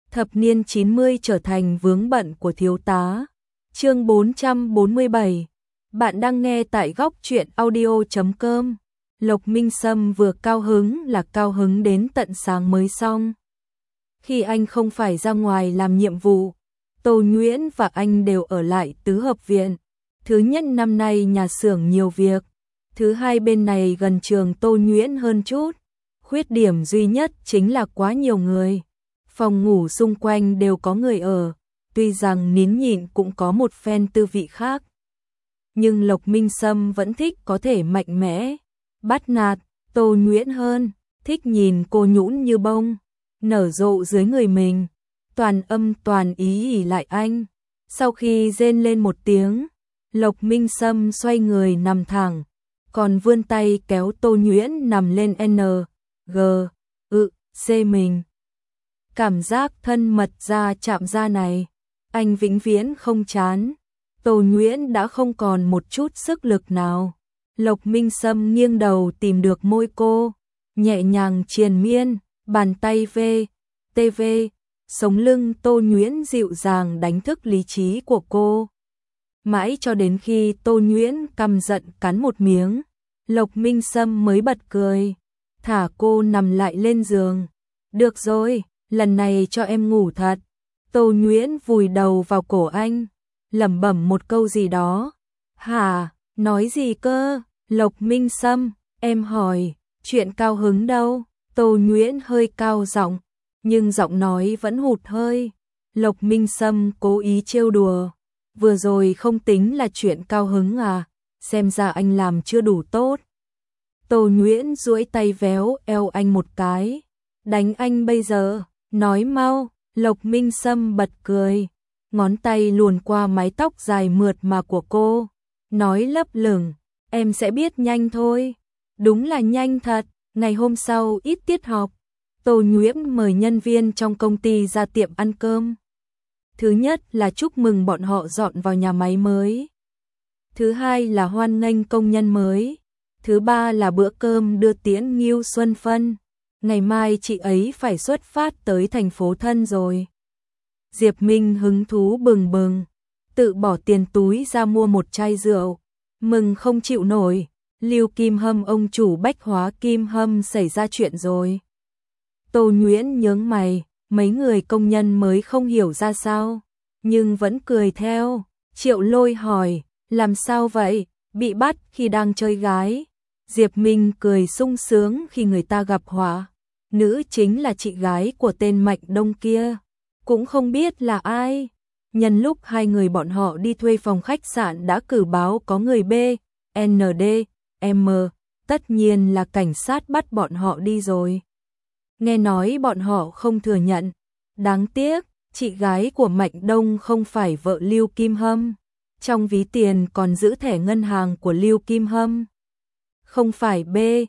Thập niên 90 trở thành vướng bận của thiếu tá. Chương 447. Bạn đang nghe tại góc truyện audio.com. Lộc Minh Sâm vừa cao hứng là cao hứng đến tận sáng mới xong. Khi anh không phải ra ngoài làm nhiệm vụ, Tô Nhuyễn và anh đều ở lại tứ hợp viện. Thứ nhất, năm nay nhà xưởng nhiều việc. Thứ hai, bên này gần trường Tô Nhuyễn hơn chút. Khuyết điểm duy nhất chính là quá nhiều người. Phòng ngủ xung quanh đều có người ở, tuy rằng nín nhịn cũng có một phen tư vị khác. Nhưng Lộc Minh Sâm vẫn thích có thể mạnh mẽ, bắt nạt Tô Nhuyễn hơn, thích nhìn cô nhũn như bông, nở rộ dưới người mình, toàn âm toàn ý ỉ lại anh. Sau khi rên lên một tiếng, Lộc Minh Sâm xoay người nằm thẳng, còn vươn tay kéo Tô Nhuyễn nằm lên C mình. Cảm giác thân mật da chạm da này, anh vĩnh viễn không chán. Tô Nhuyễn đã không còn một chút sức lực nào. Lộc Minh Sâm nghiêng đầu tìm được môi cô, nhẹ nhàng triền miên, bàn tay TV, sống lưng Tô Nhuyễn dịu dàng đánh thức lý trí của cô. Mãi cho đến khi Tô Nhuyễn căm giận cắn một miếng, Lộc Minh Sâm mới bật cười, thả cô nằm lại lên giường. Được rồi, lần này cho em ngủ thật. Tô Nhuyễn vùi đầu vào cổ anh, lẩm bẩm một câu gì đó. Hả, nói gì cơ? Lộc Minh Sâm, em hỏi, chuyện cao hứng đâu? Tô Nhuyễn hơi cao giọng, nhưng giọng nói vẫn hụt hơi. Lộc Minh Sâm cố ý trêu đùa, vừa rồi không tính là chuyện cao hứng à, xem ra anh làm chưa đủ tốt. Tô Nhuyễn duỗi tay véo eo anh một cái, đánh anh bây giờ, nói mau. Lộc Minh Sâm bật cười, ngón tay luồn qua mái tóc dài mượt mà của cô, nói lấp lửng, em sẽ biết nhanh thôi. Đúng là nhanh thật. Ngày hôm sau ít tiết học, Tô Nhuyễn mời nhân viên trong công ty ra tiệm ăn cơm. Thứ nhất là chúc mừng bọn họ dọn vào nhà máy mới. Thứ hai là hoan nghênh công nhân mới. Thứ ba là bữa cơm đưa tiễn Ngưu Xuân Phân. Ngày mai chị ấy phải xuất phát tới thành phố thân rồi. Diệp Minh hứng thú bừng bừng, tự bỏ tiền túi ra mua một chai rượu, mừng không chịu nổi. Lưu Kim Hâm, ông chủ bách hóa Kim Hâm xảy ra chuyện rồi. Tô Nhuyễn nhướng mày, mấy người công nhân mới không hiểu ra sao, nhưng vẫn cười theo. Triệu Lôi hỏi, làm sao vậy, bị bắt khi đang chơi gái. Diệp Minh cười sung sướng khi người ta gặp họa. Nữ chính là chị gái của tên Mạnh Đông kia, cũng không biết là ai. Nhân lúc hai người bọn họ đi thuê phòng khách sạn đã cử báo có người BND-M, tất nhiên là cảnh sát bắt bọn họ đi rồi. Nghe nói bọn họ không thừa nhận. Đáng tiếc, chị gái của Mạnh Đông không phải vợ Lưu Kim Hâm. Trong ví tiền còn giữ thẻ ngân hàng của Lưu Kim Hâm. Không phải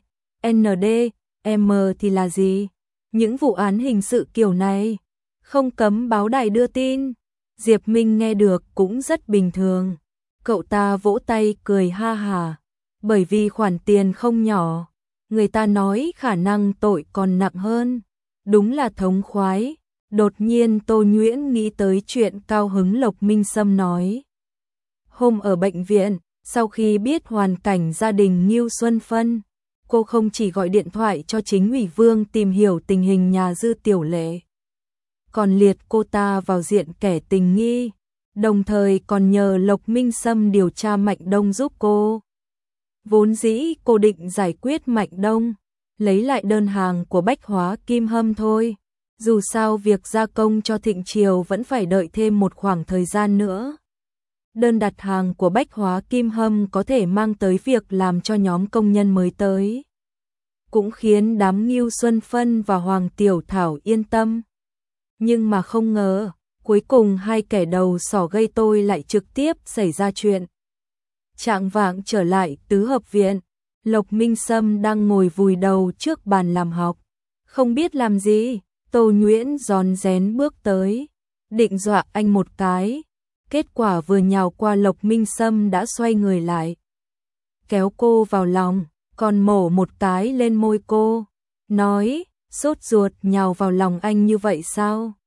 BND-M thì là gì? Những vụ án hình sự kiểu này không cấm báo đài đưa tin. Diệp Minh nghe được cũng rất bình thường. Cậu ta vỗ tay cười ha hả, bởi vì khoản tiền không nhỏ, người ta nói khả năng tội còn nặng hơn. Đúng là thống khoái. Đột nhiên Tô Nhuyễn nghĩ tới chuyện cao hứng Lộc Minh Sâm nói. Hôm ở bệnh viện, sau khi biết hoàn cảnh gia đình Ngưu Xuân Phân, cô không chỉ gọi điện thoại cho chính ủy Vương tìm hiểu tình hình nhà Dư Tiểu Lệ, còn liệt cô ta vào diện kẻ tình nghi, đồng thời còn nhờ Lộc Minh Sâm điều tra Mạnh Đông giúp cô. Vốn dĩ cô định giải quyết Mạnh Đông, lấy lại đơn hàng của bách hóa Kim Hâm thôi. Dù sao việc gia công cho Thịnh Triều vẫn phải đợi thêm một khoảng thời gian nữa. Đơn đặt hàng của bách hóa Kim Hâm có thể mang tới việc làm cho nhóm công nhân mới tới, cũng khiến đám Ngưu Xuân Phân và Hoàng Tiểu Thảo yên tâm. Nhưng mà không ngờ, cuối cùng hai kẻ đầu sỏ gây tôi lại trực tiếp xảy ra chuyện. Chạng vạng trở lại tứ hợp viện, Lộc Minh Sâm đang ngồi vùi đầu trước bàn làm học, không biết làm gì. Tô Nhuyễn rón rén bước tới, định dọa anh một cái. Kết quả vừa nhào qua Lộc Minh Sâm đã xoay người lại, kéo cô vào lòng, còn mổ một cái lên môi cô, nói, sốt ruột nhào vào lòng anh như vậy sao?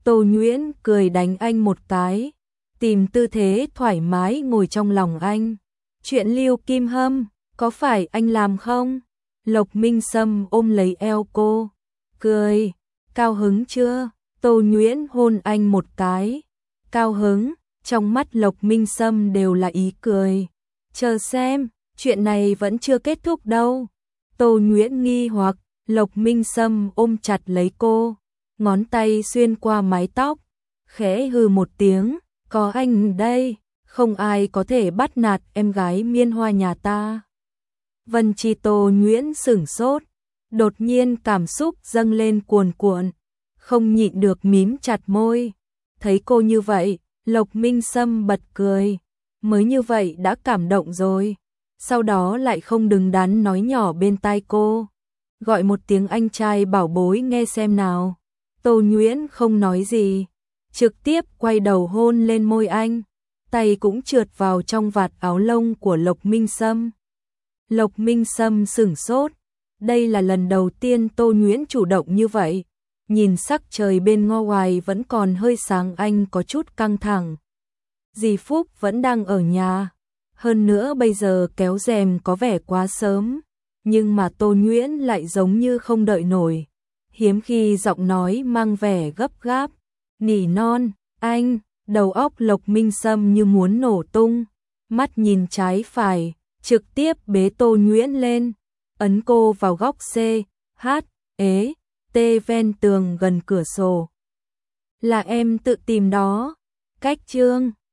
Tô Nhuyễn cười đánh anh một cái, tìm tư thế thoải mái ngồi trong lòng anh. Chuyện Lưu Kim Hâm, có phải anh làm không? Lộc Minh Sâm ôm lấy eo cô, cười, cao hứng chưa? Tô Nhuyễn hôn anh một cái, cao hứng, trong mắt Lộc Minh Sâm đều là ý cười. Chờ xem, chuyện này vẫn chưa kết thúc đâu. Tô Nhuyễn nghi hoặc, Lộc Minh Sâm ôm chặt lấy cô, ngón tay xuyên qua mái tóc, khẽ hừ một tiếng, có anh đây, không ai có thể bắt nạt em gái Miên Hoa nhà ta. Vân Chi Tô Nhuyễn sửng sốt, đột nhiên cảm xúc dâng lên cuồn cuộn, không nhịn được mím chặt môi. Thấy cô như vậy, Lộc Minh Sâm bật cười, mới như vậy đã cảm động rồi. Sau đó lại không đứng đắn nói nhỏ bên tai cô, gọi một tiếng anh trai bảo bối nghe xem nào. Tô Nhuyễn không nói gì, trực tiếp quay đầu hôn lên môi anh, tay cũng trượt vào trong vạt áo lông của Lộc Minh Sâm. Lộc Minh Sâm sửng sốt, đây là lần đầu tiên Tô Nhuyễn chủ động như vậy. Nhìn sắc trời bên ngoài vẫn còn hơi sáng, anh có chút căng thẳng. Dì Phúc vẫn đang ở nhà, hơn nữa bây giờ kéo rèm có vẻ quá sớm, nhưng mà Tô Nhuyễn lại giống như không đợi nổi. Hiếm khi giọng nói mang vẻ gấp gáp, nỉ non, anh, đầu óc Lộc Minh Sâm như muốn nổ tung, mắt nhìn trái phải, trực tiếp bế Tô Nhuyễn lên, ấn cô vào góc C, H, ế, T ven tường gần cửa sổ. Là em tự tìm đó, cách chương.